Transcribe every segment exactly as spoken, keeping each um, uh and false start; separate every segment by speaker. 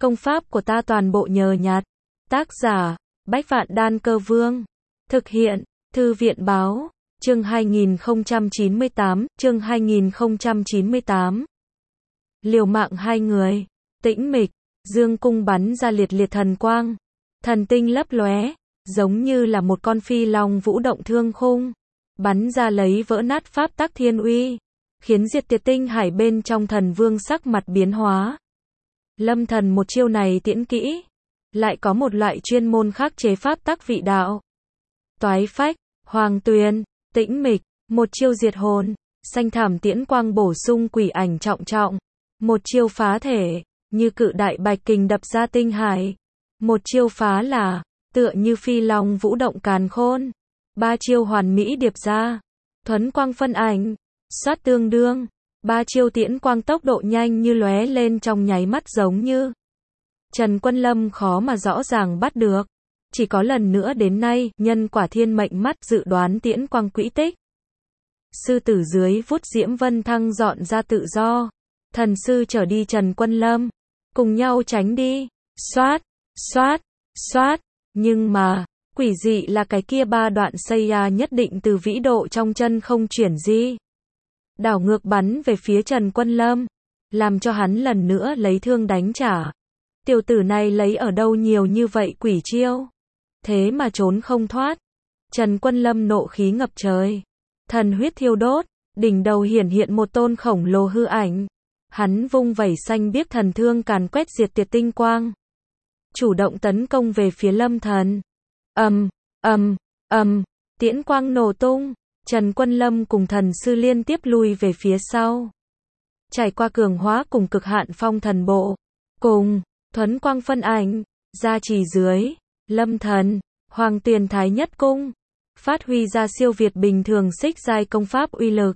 Speaker 1: Công pháp của ta toàn bộ nhờ nhặt. Tác giả, Bách Vạn Đan Cơ Vương. Thực hiện, Thư viện báo, chương hai nghìn không trăm chín mươi tám, chương hai nghìn không trăm chín mươi tám. Liều mạng hai người, tĩnh mịch, dương cung bắn ra liệt liệt thần quang. Thần tinh lấp lóe, giống như là một con phi long vũ động thương khung. Bắn ra lấy vỡ nát pháp tắc thiên uy, khiến diệt tiệt tinh hải bên trong thần vương sắc mặt biến hóa. Lâm thần một chiêu này tiễn kỹ, lại có một loại chuyên môn khắc chế pháp tắc vị đạo. Toái phách, hoàng tuyền, tĩnh mịch, một chiêu diệt hồn, xanh thảm tiễn quang bổ sung quỷ ảnh trọng trọng. Một chiêu phá thể, như cự đại bạch kình đập ra tinh hải. Một chiêu phá là, tựa như phi long vũ động càn khôn. Ba chiêu hoàn mỹ điệp ra, thuấn quang phân ảnh, xoát tương đương. Ba chiêu tiễn quang tốc độ nhanh như lóe lên trong nháy mắt, giống như Trần Quân Lâm khó mà rõ ràng bắt được. Chỉ có lần nữa đến nay, nhân quả thiên mệnh mắt dự đoán tiễn quang quỹ tích. Sư tử dưới vút diễm vân thăng dọn ra tự do. Thần sư trở đi Trần Quân Lâm, cùng nhau tránh đi. Xoát, xoát, xoát. Nhưng mà, quỷ dị là cái kia ba đoạn Seiya nhất định từ vĩ độ trong chân không chuyển di. Đảo ngược bắn về phía Trần Quân Lâm, làm cho hắn lần nữa lấy thương đánh trả. Tiểu tử này lấy ở đâu nhiều như vậy quỷ chiêu, thế mà trốn không thoát. Trần Quân Lâm nộ khí ngập trời, thần huyết thiêu đốt, đỉnh đầu hiển hiện một tôn khổng lồ hư ảnh. Hắn vung vẩy xanh biếc thần thương càn quét diệt tiệt tinh quang, chủ động tấn công về phía Lâm thần. Ầm, ầm, ầm, tiễn quang nổ tung. Trần Quân Lâm cùng thần sư liên tiếp lui về phía sau. Trải qua cường hóa cùng cực hạn phong thần bộ, cùng thuấn quang phân ảnh, gia trì dưới, Lâm thần, hoàng tuyền thái nhất cung, phát huy ra siêu việt bình thường xích giai công pháp uy lực.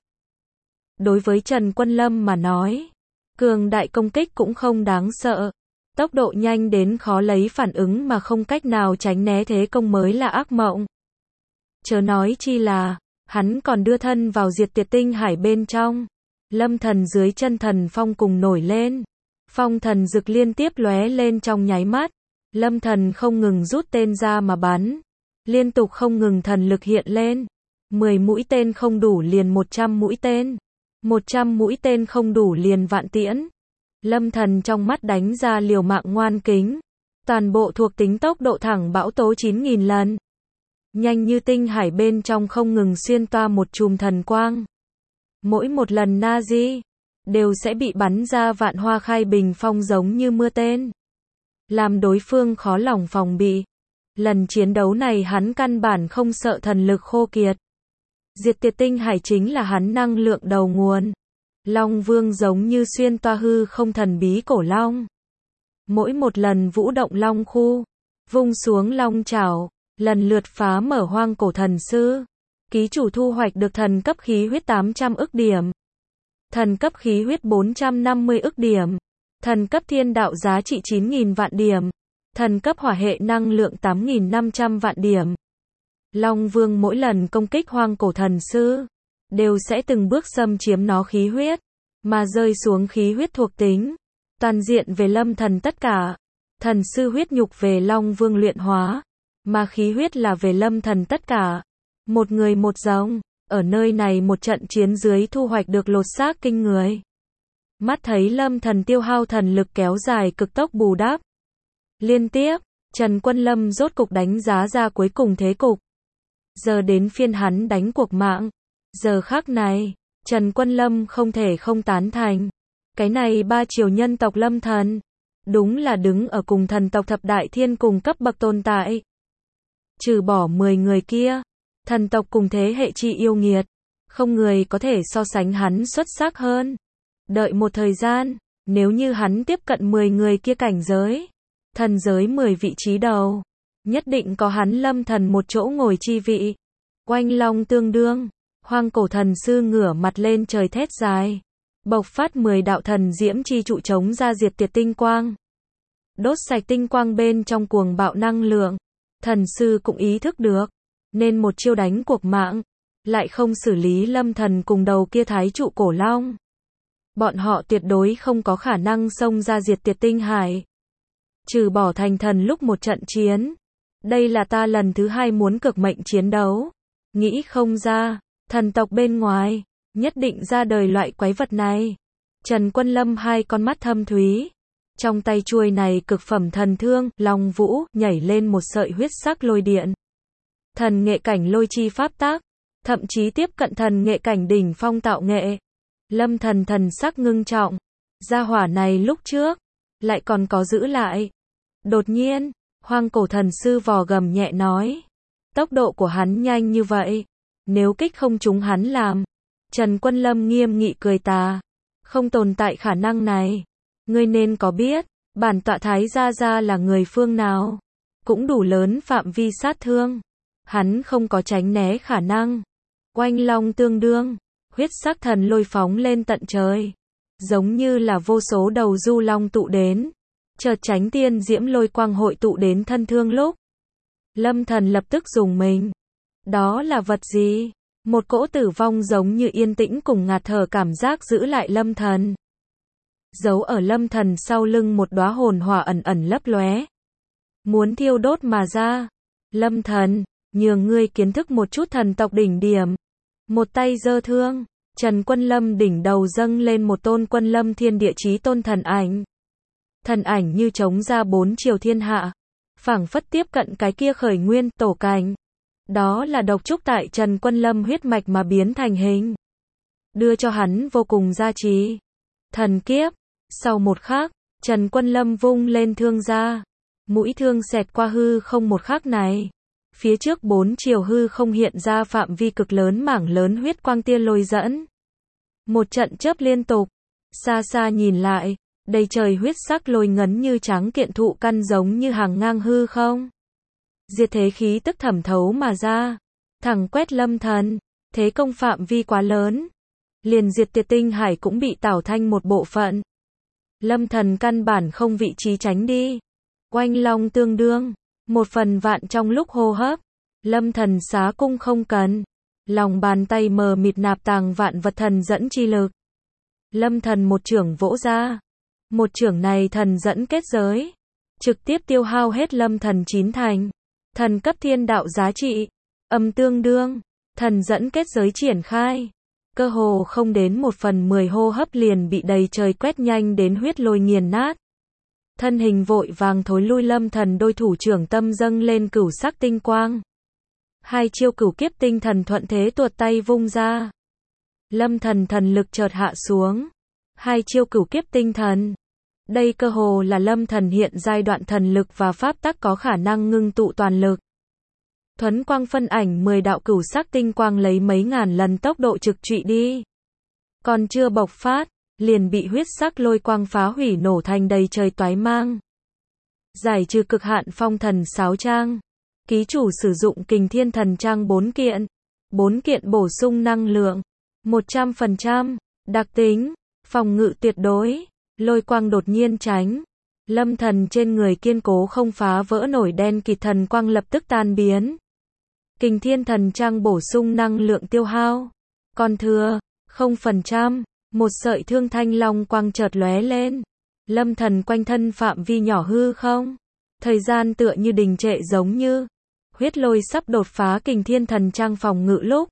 Speaker 1: Đối với Trần Quân Lâm mà nói, cường đại công kích cũng không đáng sợ. Tốc độ nhanh đến khó lấy phản ứng mà không cách nào tránh né thế công mới là ác mộng. Chớ nói chi là, hắn còn đưa thân vào diệt tiệt tinh hải bên trong. Lâm thần dưới chân thần phong cùng nổi lên. Phong thần rực liên tiếp lóe lên trong nháy mắt. Lâm thần không ngừng rút tên ra mà bắn. Liên tục không ngừng thần lực hiện lên. mười mũi tên không đủ liền một trăm mũi tên. một trăm mũi tên không đủ liền vạn tiễn. Lâm thần trong mắt đánh ra liều mạng ngoan kính. Toàn bộ thuộc tính tốc độ thẳng bão tố chín nghìn lần. Nhanh như tinh hải bên trong không ngừng xuyên toa một chùm thần quang. Mỗi một lần na di, đều sẽ bị bắn ra vạn hoa khai bình phong giống như mưa tên. Làm đối phương khó lòng phòng bị. Lần chiến đấu này hắn căn bản không sợ thần lực khô kiệt. Diệt tiệt tinh hải chính là hắn năng lượng đầu nguồn. Long Vương giống như xuyên toa hư không thần bí cổ long. Mỗi một lần vũ động long khu, vung xuống long chảo, lần lượt phá mở hoang cổ thần sư. Ký chủ thu hoạch được thần cấp khí huyết tám trăm ức điểm. Thần cấp khí huyết bốn trăm năm mươi ức điểm. Thần cấp thiên đạo giá trị chín nghìn vạn điểm. Thần cấp hỏa hệ năng lượng tám nghìn năm trăm vạn điểm. Long Vương mỗi lần công kích hoang cổ thần sư, đều sẽ từng bước xâm chiếm nó khí huyết, mà rơi xuống khí huyết thuộc tính. Toàn diện về Lâm thần tất cả. Thần sư huyết nhục về Long Vương luyện hóa, mà khí huyết là về Lâm thần tất cả. Một người một giống, ở nơi này một trận chiến dưới thu hoạch được lột xác kinh người. Mắt thấy Lâm thần tiêu hao thần lực kéo dài cực tốc bù đắp. Liên tiếp, Trần Quân Lâm rốt cục đánh giá ra cuối cùng thế cục. Giờ đến phiên hắn đánh cuộc mạng. Giờ khắc này, Trần Quân Lâm không thể không tán thành. Cái này ba triều nhân tộc Lâm thần, đúng là đứng ở cùng thần tộc thập đại thiên cùng cấp bậc tồn tại. Trừ bỏ mười người kia, thần tộc cùng thế hệ chi yêu nghiệt, không người có thể so sánh hắn xuất sắc hơn. Đợi một thời gian, nếu như hắn tiếp cận mười người kia cảnh giới, thần giới mười vị trí đầu, nhất định có hắn Lâm thần một chỗ ngồi chi vị. Oanh long tương đương, hoang cổ thần sư ngửa mặt lên trời thét dài, bộc phát mười đạo thần diễm chi trụ chống ra diệt tiệt tinh quang. Đốt sạch tinh quang bên trong cuồng bạo năng lượng. Thần sư cũng ý thức được, nên một chiêu đánh cuộc mạng, lại không xử lý Lâm thần cùng đầu kia thái trụ cổ long. Bọn họ tuyệt đối không có khả năng xông ra diệt tiệt tinh hải. trừ bỏ thành thần lúc một trận chiến. Đây là ta lần thứ hai muốn cực mệnh chiến đấu. Nghĩ không ra, thần tộc bên ngoài, nhất định ra đời loại quái vật này. Trần Quân Lâm hai con mắt thâm thúy. Trong tay chuôi này cực phẩm thần thương, Long Vũ, nhảy lên một sợi huyết sắc lôi điện. Thần nghệ cảnh lôi chi pháp tác, thậm chí tiếp cận thần nghệ cảnh đỉnh phong tạo nghệ. Lâm Thần thần sắc ngưng trọng. Gia hỏa này lúc trước, lại còn có giữ lại. Đột nhiên, Hoang Cổ Thần Sư vò gầm nhẹ nói. Tốc độ của hắn nhanh như vậy. Nếu kích không trúng hắn làm. Trần Quân Lâm nghiêm nghị cười tà. Không tồn tại khả năng này. Ngươi nên có biết, bản tọa Thái Gia Gia là người phương nào. Cũng đủ lớn phạm vi sát thương. Hắn không có tránh né khả năng. Oanh long tương đương. Huyết sắc thần lôi phóng lên tận trời. Giống như là vô số đầu du long tụ đến. Chợt tránh tiên diễm lôi quang hội tụ đến thân thương lúc. Lâm Thần lập tức dùng mình. Đó là vật gì? Một cỗ tử vong giống như yên tĩnh cùng ngạt thở cảm giác giữ lại Lâm Thần. Giấu ở Lâm Thần sau lưng một đóa hồn hỏa ẩn ẩn lấp lóe. Muốn thiêu đốt mà ra. Lâm Thần, nhường ngươi kiến thức một chút thần tộc đỉnh điểm. Một tay giơ thương, Trần Quân Lâm đỉnh đầu dâng lên một tôn Quân Lâm thiên địa chí tôn thần ảnh. Thần ảnh như chống ra bốn chiều thiên hạ. Phảng phất tiếp cận cái kia khởi nguyên, tổ cảnh. Đó là độc trúc tại Trần Quân Lâm huyết mạch mà biến thành hình. Đưa cho hắn vô cùng gia trì. Thần kiếp. Sau một khắc, Trần Quân Lâm vung lên thương ra. Mũi thương xẹt qua hư không một khắc này. Phía trước bốn chiều hư không hiện ra phạm vi cực lớn mảng lớn huyết quang tia lôi dẫn. Một trận chớp liên tục. Xa xa nhìn lại, đầy trời huyết sắc lôi ngấn như tráng kiện thụ căn giống như hàng ngang hư không. Diệt thế khí tức thẩm thấu mà ra. Thẳng quét Lâm Thần. Thế công phạm vi quá lớn. Liền diệt tiệt tinh hải cũng bị tảo thanh một bộ phận. Lâm Thần căn bản không vị trí tránh đi. Oanh long tương đương. Một phần vạn trong lúc hô hấp. Lâm Thần xá cung không cần. Lòng bàn tay mờ mịt nạp tàng vạn vật thần dẫn chi lực. Lâm Thần một chưởng vỗ ra. Một chưởng này thần dẫn kết giới. Trực tiếp tiêu hao hết Lâm Thần chín thành. Thần cấp thiên đạo giá trị. Âm tương đương. Thần dẫn kết giới triển khai. Cơ hồ không đến một phần mười hô hấp liền bị đầy trời quét nhanh đến huyết lôi nghiền nát. Thân hình vội vàng thối lui Lâm Thần đôi thủ trưởng tâm dâng lên cửu sắc tinh quang. Hai chiêu cửu kiếp tinh thần thuận thế tuột tay vung ra. Lâm Thần thần lực chợt hạ xuống. Hai chiêu cửu kiếp tinh thần. Đây cơ hồ là Lâm Thần hiện giai đoạn thần lực và pháp tắc có khả năng ngưng tụ toàn lực. Thuấn quang phân ảnh mười đạo cửu sắc tinh quang lấy mấy ngàn lần tốc độ trực trụy đi. Còn chưa bộc phát, liền bị huyết sắc lôi quang phá hủy nổ thành đầy trời toái mang. Giải trừ cực hạn phong thần sáo trang. Ký chủ sử dụng kình thiên thần trang bốn kiện. bốn kiện bổ sung năng lượng. một trăm phần trăm. Đặc tính. Phòng ngự tuyệt đối. Lôi quang đột nhiên tránh. Lâm Thần trên người kiên cố không phá vỡ nổi đen kịt thần quang lập tức tan biến. Kình thiên thần trang bổ sung năng lượng tiêu hao. Còn thừa. không phần trăm. Một sợi thương thanh long quang chợt lóe lên. Lâm Thần quanh thân phạm vi nhỏ hư không. Thời gian tựa như đình trệ giống như. Huyết lôi sắp đột phá kình thiên thần trang phòng ngự lúc.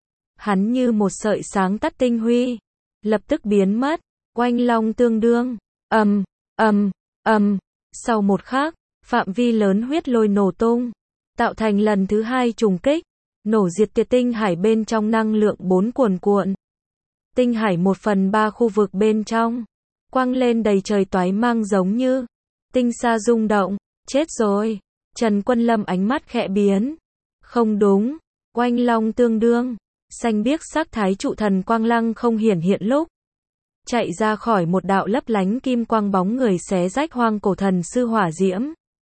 Speaker 1: Hắn như một sợi sáng tắt tinh huy. Lập tức biến mất. Oanh long tương đương. Ầm, ầm, ầm. Sau một khắc, phạm vi lớn huyết lôi nổ tung. Tạo thành lần thứ hai trùng kích. Nổ diệt tiệt tinh hải bên trong năng lượng bốn cuồn cuộn. Tinh hải một phần ba khu vực bên trong. Quang lên đầy trời toái mang giống như. Tinh sa rung động. Chết rồi. Trần Quân Lâm ánh mắt khẽ biến. Không đúng. Oanh long tương đương. Xanh biếc sắc thái trụ thần quang lăng không hiển hiện lúc. Chạy ra khỏi một đạo lấp lánh kim quang bóng người xé rách Hoang Cổ Thần Sư hỏa diễm.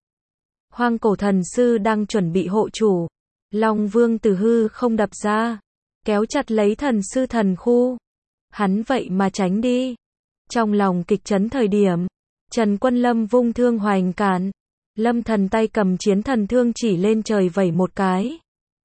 Speaker 1: Hoang Cổ Thần Sư đang chuẩn bị hộ chủ. Long Vương từ hư không đập ra. Kéo chặt lấy thần sư thần khu. Hắn vậy mà tránh đi. Trong lòng kịch chấn thời điểm. Trần Quân Lâm vung thương hoành cản. Lâm Thần tay cầm chiến thần thương chỉ lên trời vẩy một cái.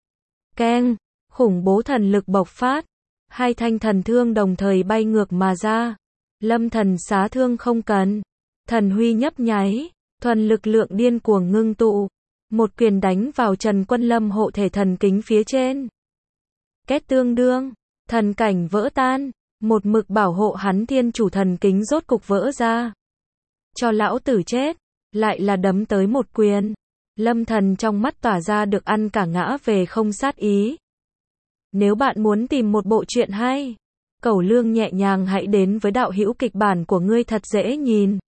Speaker 1: Keng. Khủng bố thần lực bộc phát. Hai thanh thần thương đồng thời bay ngược mà ra. Lâm Thần xá thương không cần. Thần huy nhấp nháy. Thuần lực lượng điên cuồng ngưng tụ. Một quyền đánh vào Trần Quân Lâm hộ thể thần kính phía trên. Két tương đương, thần cảnh vỡ tan, một mực bảo hộ hắn thiên chủ thần kính rốt cục vỡ ra. Cho lão tử chết, lại là đấm tới một quyền. Lâm Thần trong mắt tỏa ra được ăn cả ngã về không sát ý. Nếu bạn muốn tìm một bộ truyện hay, Cẩu Lương nhẹ nhàng hãy đến với đạo hữu kịch bản của ngươi thật dễ nhìn.